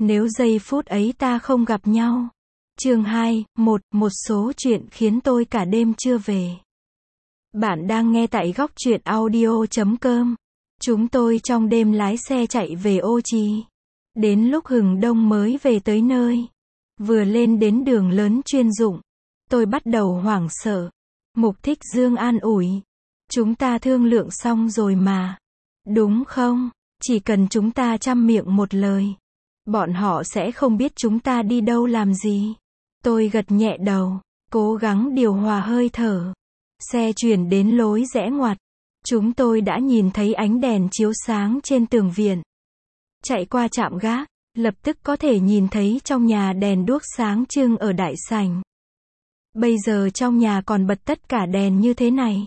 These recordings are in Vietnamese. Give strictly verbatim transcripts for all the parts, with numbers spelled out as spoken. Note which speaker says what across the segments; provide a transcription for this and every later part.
Speaker 1: Nếu giây phút ấy ta không gặp nhau. Chương hai, một, một số chuyện khiến tôi cả đêm chưa về. Bạn đang nghe tại góc truyện audio chấm com. Chúng tôi trong đêm lái xe chạy về Ô Trì. Đến lúc hừng đông mới về tới nơi. Vừa lên đến đường lớn chuyên dụng, tôi bắt đầu hoảng sợ. Mục Thích Dương an ủi. Chúng ta thương lượng xong rồi mà. Đúng không? Chỉ cần chúng ta chăm miệng một lời, bọn họ sẽ không biết chúng ta đi đâu làm gì. Tôi gật nhẹ đầu, cố gắng điều hòa hơi thở. Xe chuyển đến lối rẽ ngoặt. Chúng tôi đã nhìn thấy ánh đèn chiếu sáng trên tường viện. Chạy qua trạm gác, lập tức có thể nhìn thấy trong nhà đèn đuốc sáng trưng ở đại sảnh. Bây giờ trong nhà còn bật tất cả đèn như thế này.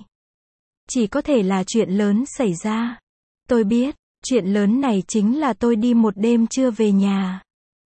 Speaker 1: Chỉ có thể là chuyện lớn xảy ra. Tôi biết, chuyện lớn này chính là tôi đi một đêm chưa về nhà.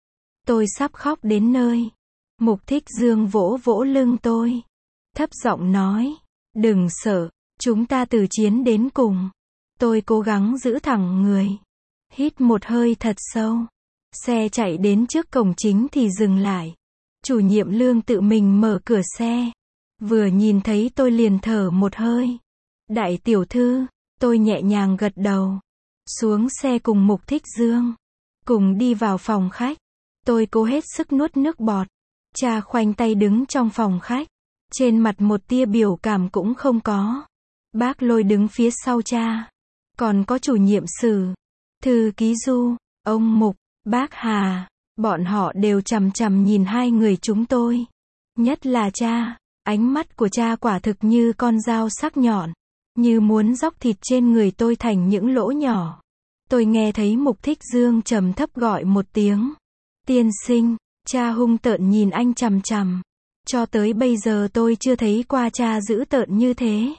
Speaker 1: Tôi sắp khóc đến nơi. Mục Thích Dương vỗ vỗ lưng tôi, thấp giọng nói, đừng sợ, chúng ta từ chiến đến cùng. Tôi cố gắng giữ thẳng người, hít một hơi thật sâu. Xe chạy đến trước cổng chính thì dừng lại. Chủ nhiệm Lương tự mình mở cửa xe. Vừa nhìn thấy tôi liền thở một hơi. Đại tiểu thư, tôi nhẹ nhàng gật đầu. Xuống xe cùng Mục Thích Dương, cùng đi vào phòng khách. Tôi cố hết sức nuốt nước bọt. Cha khoanh tay đứng trong phòng khách, trên mặt một tia biểu cảm cũng không có. Bác Lôi đứng phía sau cha. Còn có chủ nhiệm Sử, thư ký Du, ông Mục, bác Hà. Bọn họ đều chằm chằm nhìn hai người chúng tôi. Nhất là cha, ánh mắt của cha quả thực như con dao sắc nhọn, như muốn róc thịt trên người tôi thành những lỗ nhỏ. Tôi nghe thấy Mục Thích Dương trầm thấp gọi một tiếng. Tiên sinh. Cha hung tợn nhìn anh chằm chằm. Cho tới bây giờ tôi chưa thấy qua cha dữ tợn như thế.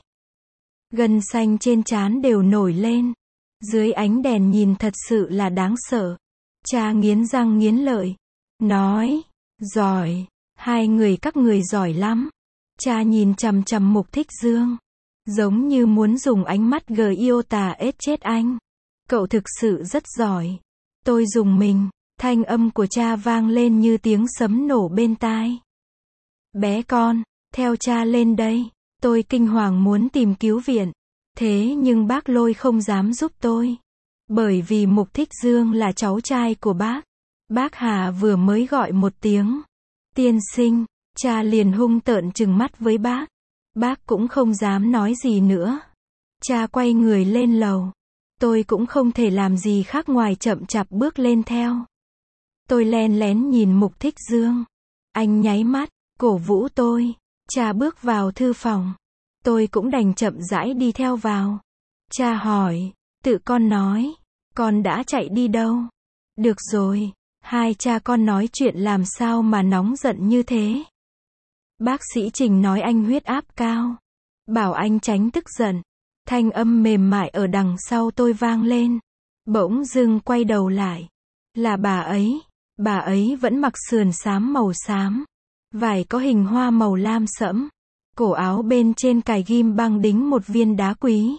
Speaker 1: Gân xanh trên trán đều nổi lên. Dưới ánh đèn nhìn thật sự là đáng sợ. Cha nghiến răng nghiến lợi, nói, giỏi, hai người các người giỏi lắm. Cha nhìn chằm chằm Mục Thích Dương, giống như muốn dùng ánh mắt gờ yêu tà ết chết anh. Cậu thực sự rất giỏi. Tôi rùng mình. Thanh âm của cha vang lên như tiếng sấm nổ bên tai. Bé con, theo cha lên đây. Tôi kinh hoàng muốn tìm cứu viện. Thế nhưng bác Lôi không dám giúp tôi. Bởi vì Mục Thích Dương là cháu trai của bác. Bác Hà vừa mới gọi một tiếng. Tiên sinh, cha liền hung tợn trừng mắt với bác. Bác cũng không dám nói gì nữa. Cha quay người lên lầu. Tôi cũng không thể làm gì khác ngoài chậm chạp bước lên theo. Tôi len lén nhìn Mục Thích Dương. Anh nháy mắt, cổ vũ tôi. Cha bước vào thư phòng. Tôi cũng đành chậm rãi đi theo vào. Cha hỏi, tự con nói, con đã chạy đi đâu? Được rồi, hai cha con nói chuyện làm sao mà nóng giận như thế? Bác sĩ Trình nói anh huyết áp cao. Bảo anh tránh tức giận. Thanh âm mềm mại ở đằng sau tôi vang lên. Bỗng dưng quay đầu lại. Là bà ấy. Bà ấy vẫn mặc sườn xám màu xám. Vải có hình hoa màu lam sẫm. Cổ áo bên trên cài ghim băng đính một viên đá quý.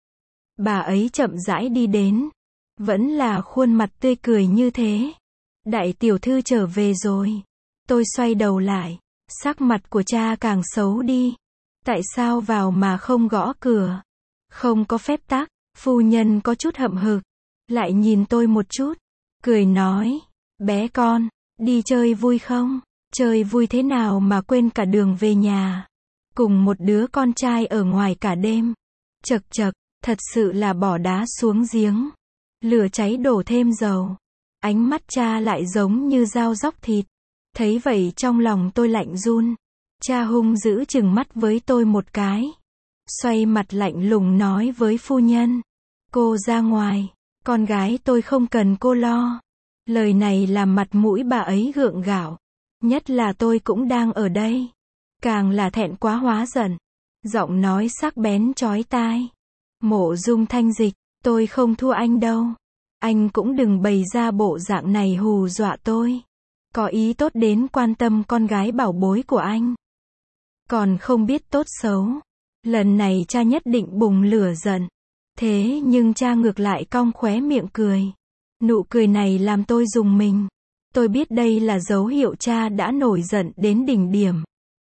Speaker 1: Bà ấy chậm rãi đi đến. Vẫn là khuôn mặt tươi cười như thế. Đại tiểu thư trở về rồi. Tôi xoay đầu lại. Sắc mặt của cha càng xấu đi. Tại sao vào mà không gõ cửa? Không có phép tắc. Phu nhân có chút hậm hực. Lại nhìn tôi một chút. Cười nói. Bé con, đi chơi vui không? Chơi vui thế nào mà quên cả đường về nhà? Cùng một đứa con trai ở ngoài cả đêm. Chật chật, thật sự là bỏ đá xuống giếng. Lửa cháy đổ thêm dầu. Ánh mắt cha lại giống như dao róc thịt. Thấy vậy trong lòng tôi lạnh run. Cha hung dữ chừng mắt với tôi một cái. Xoay mặt lạnh lùng nói với phu nhân. Cô ra ngoài, con gái tôi không cần cô lo. Lời này làm mặt mũi bà ấy gượng gạo. Nhất là tôi cũng đang ở đây. Càng là thẹn quá hóa giận. Giọng nói sắc bén chói tai. Mộ Dung Thanh Dịch, tôi không thua anh đâu. Anh cũng đừng bày ra bộ dạng này hù dọa tôi. Có ý tốt đến quan tâm con gái bảo bối của anh. Còn không biết tốt xấu. Lần này cha nhất định bùng lửa giận. Thế nhưng cha ngược lại cong khóe miệng cười. Nụ cười này làm tôi rùng mình. Tôi biết đây là dấu hiệu cha đã nổi giận đến đỉnh điểm.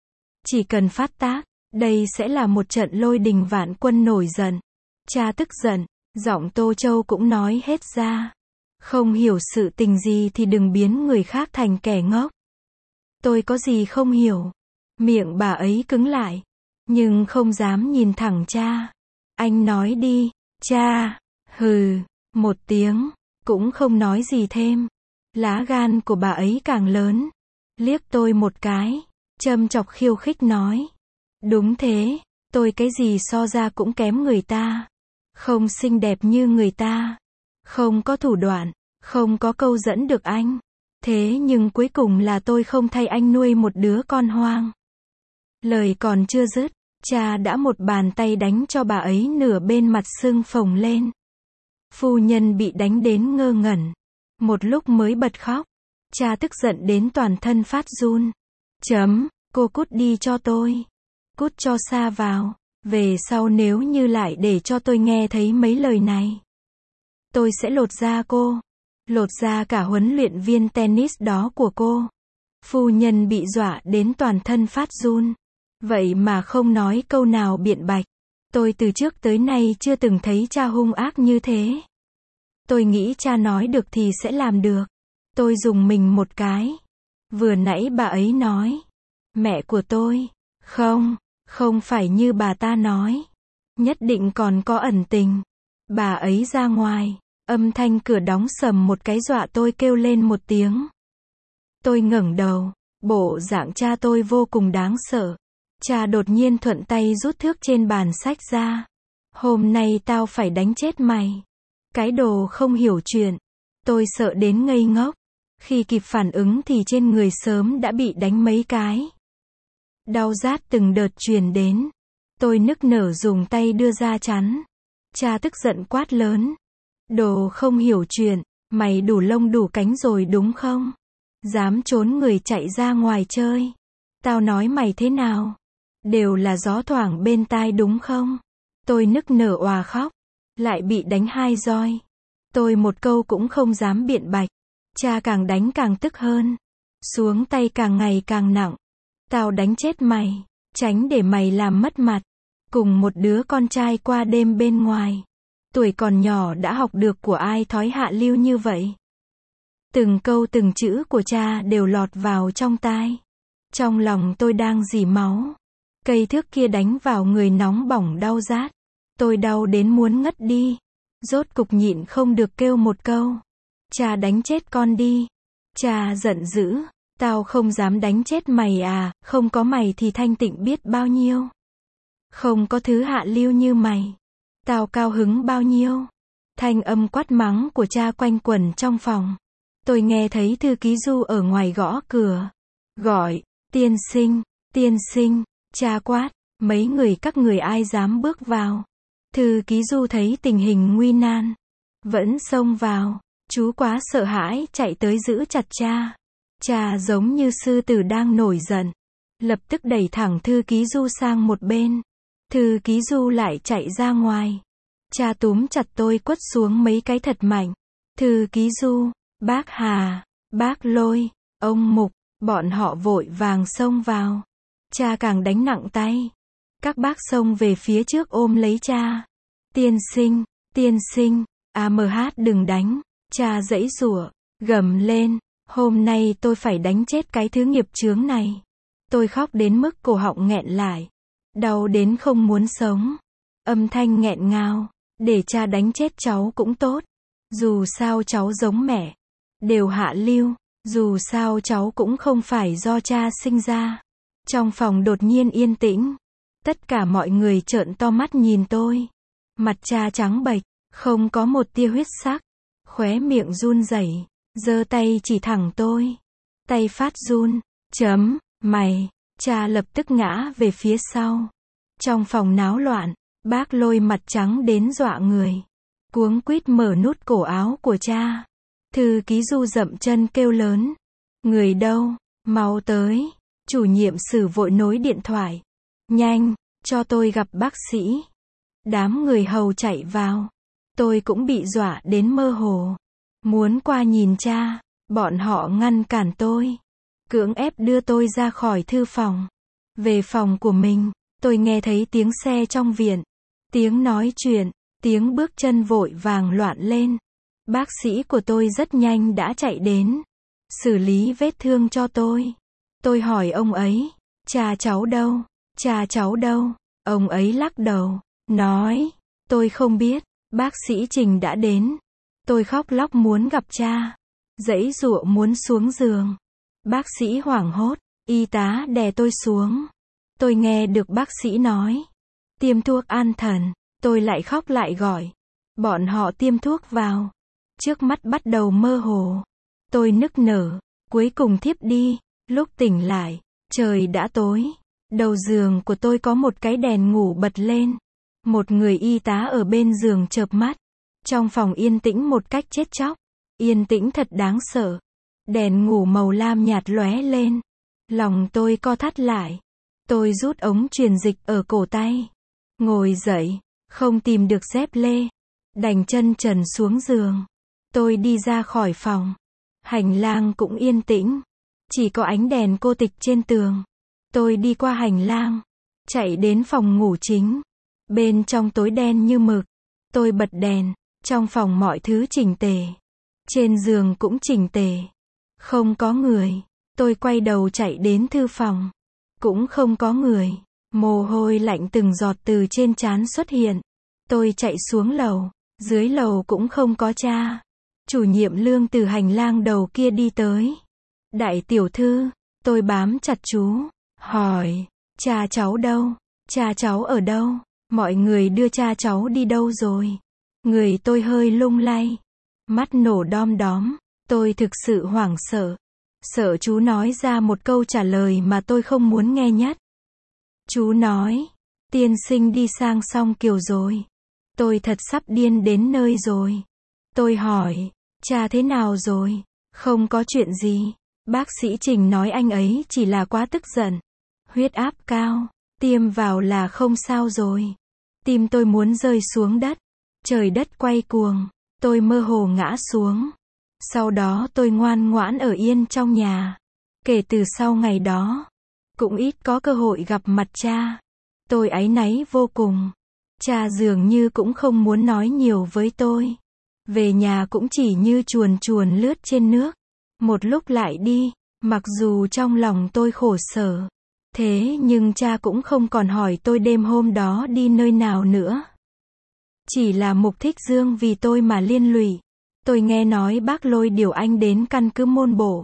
Speaker 1: Chỉ cần phát tác, đây sẽ là một trận lôi đình vạn quân nổi giận. Cha tức giận, giọng Tô Châu cũng nói hết ra. Không hiểu sự tình gì thì đừng biến người khác thành kẻ ngốc. Tôi có gì không hiểu. Miệng bà ấy cứng lại, nhưng không dám nhìn thẳng cha. Anh nói đi, cha. Hừ, một tiếng, cũng không nói gì thêm. Lá gan của bà ấy càng lớn. Liếc tôi một cái, châm chọc khiêu khích nói. Đúng thế, tôi cái gì so ra cũng kém người ta. Không xinh đẹp như người ta. Không có thủ đoạn, không có câu dẫn được anh. Thế nhưng cuối cùng là tôi không thay anh nuôi một đứa con hoang. Lời còn chưa dứt, cha đã một bàn tay đánh cho bà ấy nửa bên mặt sưng phồng lên. Phu nhân bị đánh đến ngơ ngẩn. Một lúc mới bật khóc. Cha tức giận đến toàn thân phát run. Chấm, cô cút đi cho tôi. Cút cho xa vào. Về sau nếu như lại để cho tôi nghe thấy mấy lời này, tôi sẽ lột da cô. Lột da cả huấn luyện viên tennis đó của cô. Phu nhân bị dọa đến toàn thân phát run. Vậy mà không nói câu nào biện bạch. Tôi từ trước tới nay chưa từng thấy cha hung ác như thế. Tôi nghĩ cha nói được thì sẽ làm được. Tôi dùng mình một cái. Vừa nãy bà ấy nói. Mẹ của tôi. Không, không phải như bà ta nói. Nhất định còn có ẩn tình. Bà ấy ra ngoài. Âm thanh cửa đóng sầm một cái dọa tôi kêu lên một tiếng. Tôi ngẩng đầu. Bộ dạng cha tôi vô cùng đáng sợ. Cha đột nhiên thuận tay rút thước trên bàn sách ra. Hôm nay tao phải đánh chết mày. Cái đồ không hiểu chuyện. Tôi sợ đến ngây ngốc. Khi kịp phản ứng thì trên người sớm đã bị đánh mấy cái. Đau rát từng đợt truyền đến. Tôi nức nở dùng tay đưa ra chắn. Cha tức giận quát lớn. Đồ không hiểu chuyện, mày đủ lông đủ cánh rồi đúng không? Dám trốn người chạy ra ngoài chơi. Tao nói mày thế nào? Đều là gió thoảng bên tai đúng không? Tôi nức nở òa khóc. Lại bị đánh hai roi. Tôi một câu cũng không dám biện bạch. Cha càng đánh càng tức hơn. Xuống tay càng ngày càng nặng. Tao đánh chết mày. Tránh để mày làm mất mặt. Cùng một đứa con trai qua đêm bên ngoài. Tuổi còn nhỏ đã học được của ai thói hạ lưu như vậy. Từng câu từng chữ của cha đều lọt vào trong tai. Trong lòng tôi đang rỉ máu. Cây thước kia đánh vào người nóng bỏng đau rát. Tôi đau đến muốn ngất đi. Rốt cục nhịn không được kêu một câu. Cha đánh chết con đi. Cha giận dữ. Tao không dám đánh chết mày à, không có mày thì thanh tịnh biết bao nhiêu. Không có thứ hạ lưu như mày. Tao cao hứng bao nhiêu. Thanh âm quát mắng của cha quanh quẩn trong phòng. Tôi nghe thấy thư ký Du ở ngoài gõ cửa. Gọi, tiên sinh, tiên sinh, cha quát, mấy người các người ai dám bước vào. Thư ký Du thấy tình hình nguy nan. Vẫn xông vào, chú quá sợ hãi chạy tới giữ chặt cha. Cha giống như sư tử đang nổi giận. Lập tức đẩy thẳng thư ký Du sang một bên. Thư ký Du lại chạy ra ngoài. Cha túm chặt tôi quất xuống mấy cái thật mạnh. Thư ký Du, bác Hà, bác Lôi, ông Mục, bọn họ vội vàng xông vào. Cha càng đánh nặng tay. Các bác xông về phía trước ôm lấy cha. Tiên sinh, tiên sinh, a em hát đừng đánh. Cha giãy giụa, gầm lên. Hôm nay tôi phải đánh chết cái thứ nghiệp chướng này. Tôi khóc đến mức cổ họng nghẹn lại. Đau đến không muốn sống. Âm thanh nghẹn ngào. Để cha đánh chết cháu cũng tốt. Dù sao cháu giống mẹ. Đều hạ lưu. Dù sao cháu cũng không phải do cha sinh ra. Trong phòng đột nhiên yên tĩnh. Tất cả mọi người trợn to mắt nhìn tôi. Mặt cha trắng bệch. Không có một tia huyết sắc. Khóe miệng run rẩy. Giơ tay chỉ thẳng tôi. Tay phát run. Chấm, mày. Cha lập tức ngã về phía sau. Trong phòng náo loạn. Bác Lôi mặt trắng đến dọa người. Cuống quýt mở nút cổ áo của cha. Thư ký Du dậm chân kêu lớn. Người đâu? Mau tới. Chủ nhiệm sử vội nối điện thoại. Nhanh, cho tôi gặp bác sĩ. Đám người hầu chạy vào. Tôi cũng bị dọa đến mơ hồ. Muốn qua nhìn cha. Bọn họ ngăn cản tôi, cưỡng ép đưa tôi ra khỏi thư phòng. Về phòng của mình, tôi nghe thấy tiếng xe trong viện, tiếng nói chuyện, tiếng bước chân vội vàng loạn lên. Bác sĩ của tôi rất nhanh đã chạy đến, xử lý vết thương cho tôi. Tôi hỏi ông ấy, cha cháu đâu? Cha cháu đâu? Ông ấy lắc đầu, nói, tôi không biết. Bác sĩ Trình đã đến. Tôi khóc lóc muốn gặp cha, giãy giụa muốn xuống giường. Bác sĩ hoảng hốt, y tá đè tôi xuống. Tôi nghe được bác sĩ nói, tiêm thuốc an thần. Tôi lại khóc lại gọi. Bọn họ tiêm thuốc vào. Trước mắt bắt đầu mơ hồ. Tôi nức nở, cuối cùng thiếp đi. Lúc tỉnh lại, trời đã tối. Đầu giường của tôi có một cái đèn ngủ bật lên. Một người y tá ở bên giường chợp mắt. Trong phòng yên tĩnh một cách chết chóc. Yên tĩnh thật đáng sợ. Đèn ngủ màu lam nhạt lóe lên. Lòng tôi co thắt lại. Tôi rút ống truyền dịch ở cổ tay. Ngồi dậy, không tìm được dép lê. Đành chân trần xuống giường. Tôi đi ra khỏi phòng. Hành lang cũng yên tĩnh. Chỉ có ánh đèn cô tịch trên tường. Tôi đi qua hành lang, chạy đến phòng ngủ chính. Bên trong tối đen như mực. Tôi bật đèn. Trong phòng mọi thứ chỉnh tề. Trên giường cũng chỉnh tề. Không có người. Tôi quay đầu chạy đến thư phòng. Cũng không có người. Mồ hôi lạnh từng giọt từ trên trán xuất hiện. Tôi chạy xuống lầu. Dưới lầu cũng không có cha. Chủ nhiệm Lương từ hành lang đầu kia đi tới. Đại tiểu thư. Tôi bám chặt chú. Hỏi. Cha cháu đâu? Cha cháu ở đâu? Mọi người đưa cha cháu đi đâu rồi? Người tôi hơi lung lay. Mắt nổ đom đóm. Tôi thực sự hoảng sợ. Sợ chú nói ra một câu trả lời mà tôi không muốn nghe nhất. Chú nói. Tiên sinh đi sang song Kiều rồi. Tôi thật sắp điên đến nơi rồi. Tôi hỏi. Cha thế nào rồi? Không có chuyện gì. Bác sĩ Trình nói anh ấy chỉ là quá tức giận. Huyết áp cao. Tiêm vào là không sao rồi. Tim tôi muốn rơi xuống đất. Trời đất quay cuồng. Tôi mơ hồ ngã xuống. Sau đó tôi ngoan ngoãn ở yên trong nhà. Kể từ sau ngày đó, cũng ít có cơ hội gặp mặt cha. Tôi áy náy vô cùng. Cha dường như cũng không muốn nói nhiều với tôi. Về nhà cũng chỉ như chuồn chuồn lướt trên nước. Một lúc lại đi, mặc dù trong lòng tôi khổ sở. Thế nhưng cha cũng không còn hỏi tôi đêm hôm đó đi nơi nào nữa. Chỉ là Mục Thích Dương vì tôi mà liên lụy. Tôi nghe nói bác Lôi điều anh đến căn cứ Môn Bộ.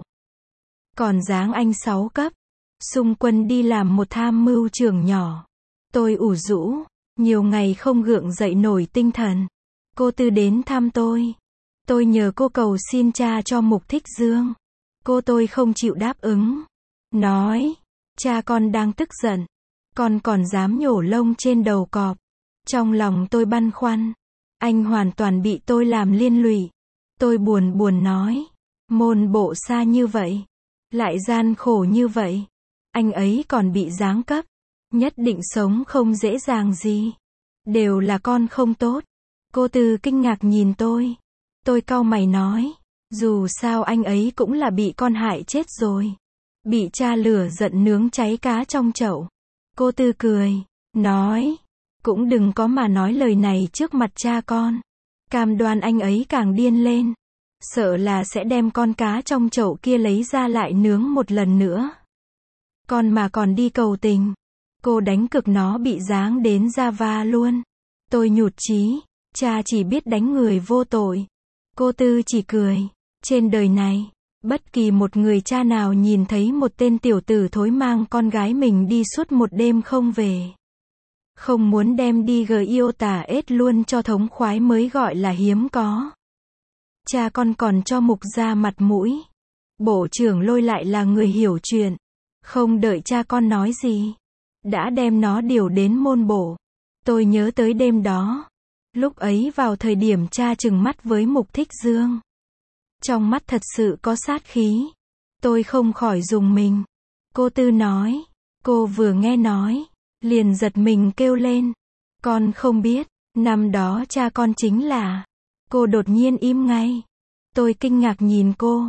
Speaker 1: Còn giáng anh sáu cấp. Xung quân đi làm một tham mưu trưởng nhỏ. Tôi ủ rũ. Nhiều ngày không gượng dậy nổi tinh thần. Cô Tư đến thăm tôi. Tôi nhờ cô cầu xin cha cho Mục Thích Dương. Cô tôi không chịu đáp ứng. Nói. Cha con đang tức giận. Con còn dám nhổ lông trên đầu cọp. Trong lòng tôi băn khoăn. Anh hoàn toàn bị tôi làm liên lụy. Tôi buồn buồn nói. Môn Bộ xa như vậy. Lại gian khổ như vậy. Anh ấy còn bị giáng cấp. Nhất định sống không dễ dàng gì. Đều là con không tốt. Cô Tư kinh ngạc nhìn tôi. Tôi cau mày nói. Dù sao anh ấy cũng là bị con hại chết rồi. Bị cha lửa giận nướng cháy cá trong chậu. Cô Tư cười. Nói. Cũng đừng có mà nói lời này trước mặt cha con. Cam đoan anh ấy càng điên lên. Sợ là sẽ đem con cá trong chậu kia lấy ra lại nướng một lần nữa. Con mà còn đi cầu tình. Cô đánh cực nó bị giáng đến da va luôn. Tôi nhụt chí. Cha chỉ biết đánh người vô tội. Cô Tư chỉ cười. Trên đời này, bất kỳ một người cha nào nhìn thấy một tên tiểu tử thối mang con gái mình đi suốt một đêm không về. Không muốn đem đi gờ yêu tả ết luôn cho thống khoái mới gọi là hiếm có. Cha con còn cho Mục ra mặt mũi. Bộ trưởng Lôi lại là người hiểu chuyện. Không đợi cha con nói gì. Đã đem nó điều đến Môn Bộ. Tôi nhớ tới đêm đó. Lúc ấy vào thời điểm cha trừng mắt với Mục Thích Dương. Trong mắt thật sự có sát khí. Tôi không khỏi rùng mình. Cô Tư nói. Cô vừa nghe nói. Liền giật mình kêu lên. Con không biết. Năm đó cha con chính là. Cô đột nhiên im ngay. Tôi kinh ngạc nhìn cô.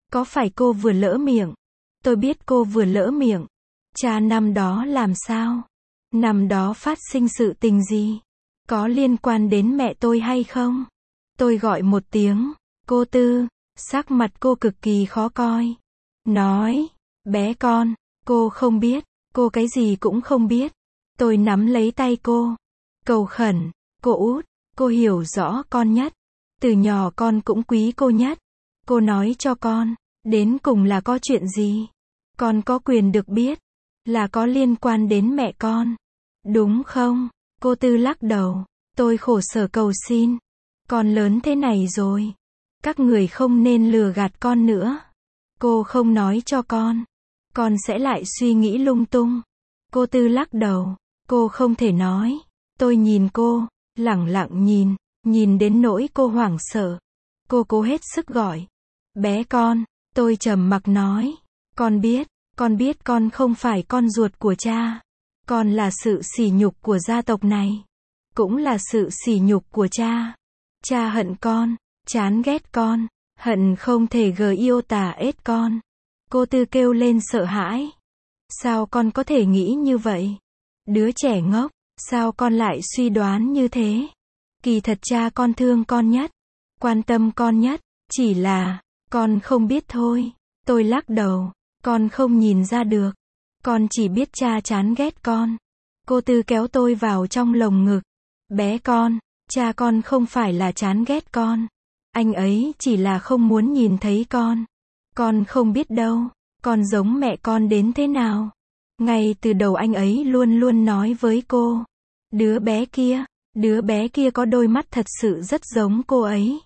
Speaker 1: Có phải cô vừa lỡ miệng? Tôi biết cô vừa lỡ miệng. Cha năm đó làm sao? Năm đó phát sinh sự tình gì? Có liên quan đến mẹ tôi hay không? Tôi gọi một tiếng, cô Tư, sắc mặt cô cực kỳ khó coi. Nói, bé con, cô không biết, cô cái gì cũng không biết. Tôi nắm lấy tay cô, cầu khẩn, cô út, cô hiểu rõ con nhất. Từ nhỏ con cũng quý cô nhất. Cô nói cho con, đến cùng là có chuyện gì? Con có quyền được biết, là có liên quan đến mẹ con. Đúng không? Cô Tư lắc đầu, tôi khổ sở cầu xin. Con lớn thế này rồi. Các người không nên lừa gạt con nữa. Cô không nói cho con. Con sẽ lại suy nghĩ lung tung. Cô Tư lắc đầu, cô không thể nói. Tôi nhìn cô, lẳng lặng nhìn, nhìn đến nỗi cô hoảng sợ. Cô cố hết sức gọi. Bé con, tôi trầm mặc nói. Con biết, con biết con không phải con ruột của cha. Con là sự sỉ nhục của gia tộc này. Cũng là sự sỉ nhục của cha. Cha hận con, chán ghét con, hận không thể gờ yêu tà ết con. Cô Tư kêu lên sợ hãi. Sao con có thể nghĩ như vậy? Đứa trẻ ngốc, sao con lại suy đoán như thế? Kỳ thật cha con thương con nhất, quan tâm con nhất, chỉ là, con không biết thôi. Tôi lắc đầu, con không nhìn ra được. Con chỉ biết cha chán ghét con. Cô Tư kéo tôi vào trong lồng ngực. Bé con, cha con không phải là chán ghét con. Anh ấy chỉ là không muốn nhìn thấy con. Con không biết đâu, con giống mẹ con đến thế nào. Ngay từ đầu anh ấy luôn luôn nói với cô. Đứa bé kia, đứa bé kia có đôi mắt thật sự rất giống cô ấy.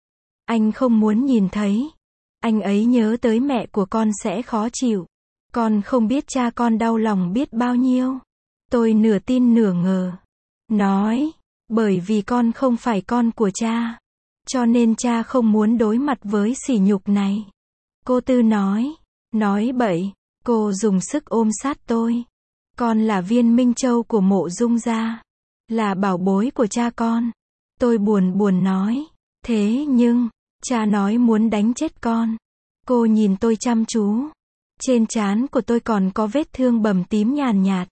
Speaker 1: Anh không muốn nhìn thấy. Anh ấy nhớ tới mẹ của con sẽ khó chịu. Con không biết cha con đau lòng biết bao nhiêu. Tôi nửa tin nửa ngờ. Nói, bởi vì con không phải con của cha. Cho nên cha không muốn đối mặt với sỉ nhục này. Cô Tư nói, nói bậy, cô dùng sức ôm sát tôi. Con là viên minh châu của Mộ Dung gia. Là bảo bối của cha con. Tôi buồn buồn nói, thế nhưng, cha nói muốn đánh chết con. Cô nhìn tôi chăm chú. Trên trán của tôi còn có vết thương bầm tím nhàn nhạt.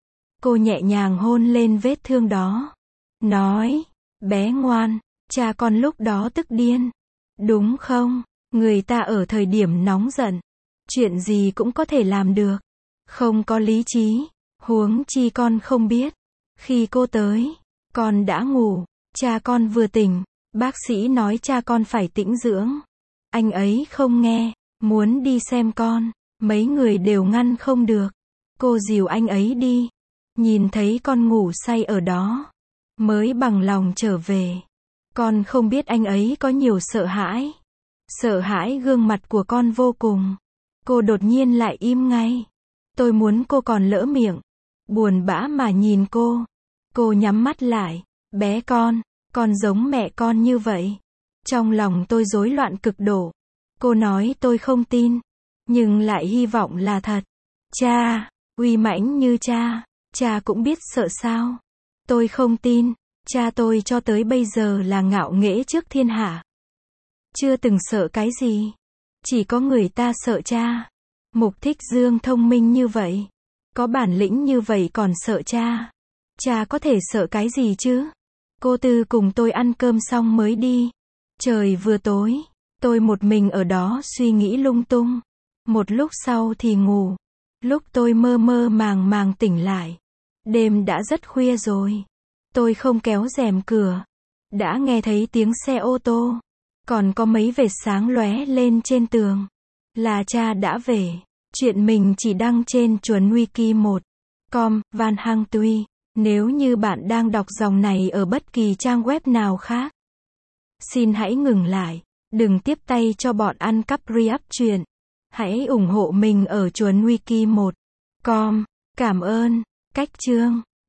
Speaker 1: Cô nhẹ nhàng hôn lên vết thương đó. Nói, bé ngoan, cha con lúc đó tức điên. Đúng không? Người ta ở thời điểm nóng giận. Chuyện gì cũng có thể làm được. Không có lý trí. Huống chi con không biết. Khi cô tới, con đã ngủ. Cha con vừa tỉnh. Bác sĩ nói cha con phải tĩnh dưỡng. Anh ấy không nghe. Muốn đi xem con. Mấy người đều ngăn không được. Cô dìu anh ấy đi. Nhìn thấy con ngủ say ở đó. Mới bằng lòng trở về. Con không biết anh ấy có nhiều sợ hãi. Sợ hãi gương mặt của con vô cùng. Cô đột nhiên lại im ngay. Tôi muốn cô còn lỡ miệng. Buồn bã mà nhìn cô. Cô nhắm mắt lại. Bé con, con giống mẹ con như vậy. Trong lòng tôi rối loạn cực độ. Cô nói tôi không tin. Nhưng lại hy vọng là thật. Cha, uy mãnh như cha. Cha cũng biết sợ sao. Tôi không tin. Cha tôi cho tới bây giờ là ngạo nghễ trước thiên hạ. Chưa từng sợ cái gì. Chỉ có người ta sợ cha. Mục Thích Dương thông minh như vậy. Có bản lĩnh như vậy còn sợ cha. Cha có thể sợ cái gì chứ? Cô Tư cùng tôi ăn cơm xong mới đi. Trời vừa tối. Tôi một mình ở đó suy nghĩ lung tung. Một lúc sau thì ngủ. Lúc tôi mơ mơ màng màng tỉnh lại. Đêm đã rất khuya rồi. Tôi không kéo rèm cửa. Đã nghe thấy tiếng xe ô tô. Còn có mấy vệt sáng lóe lên trên tường. Là cha đã về. Chuyện mình chỉ đăng trên Chuẩn Wiki một chấm com, Van Hang Tuy. Nếu như bạn đang đọc dòng này ở bất kỳ trang web nào khác. Xin hãy ngừng lại. Đừng tiếp tay cho bọn ăn cắp re-up truyện. Hãy ủng hộ mình ở Chuẩn Wiki một chấm com. Cảm ơn. Cách chương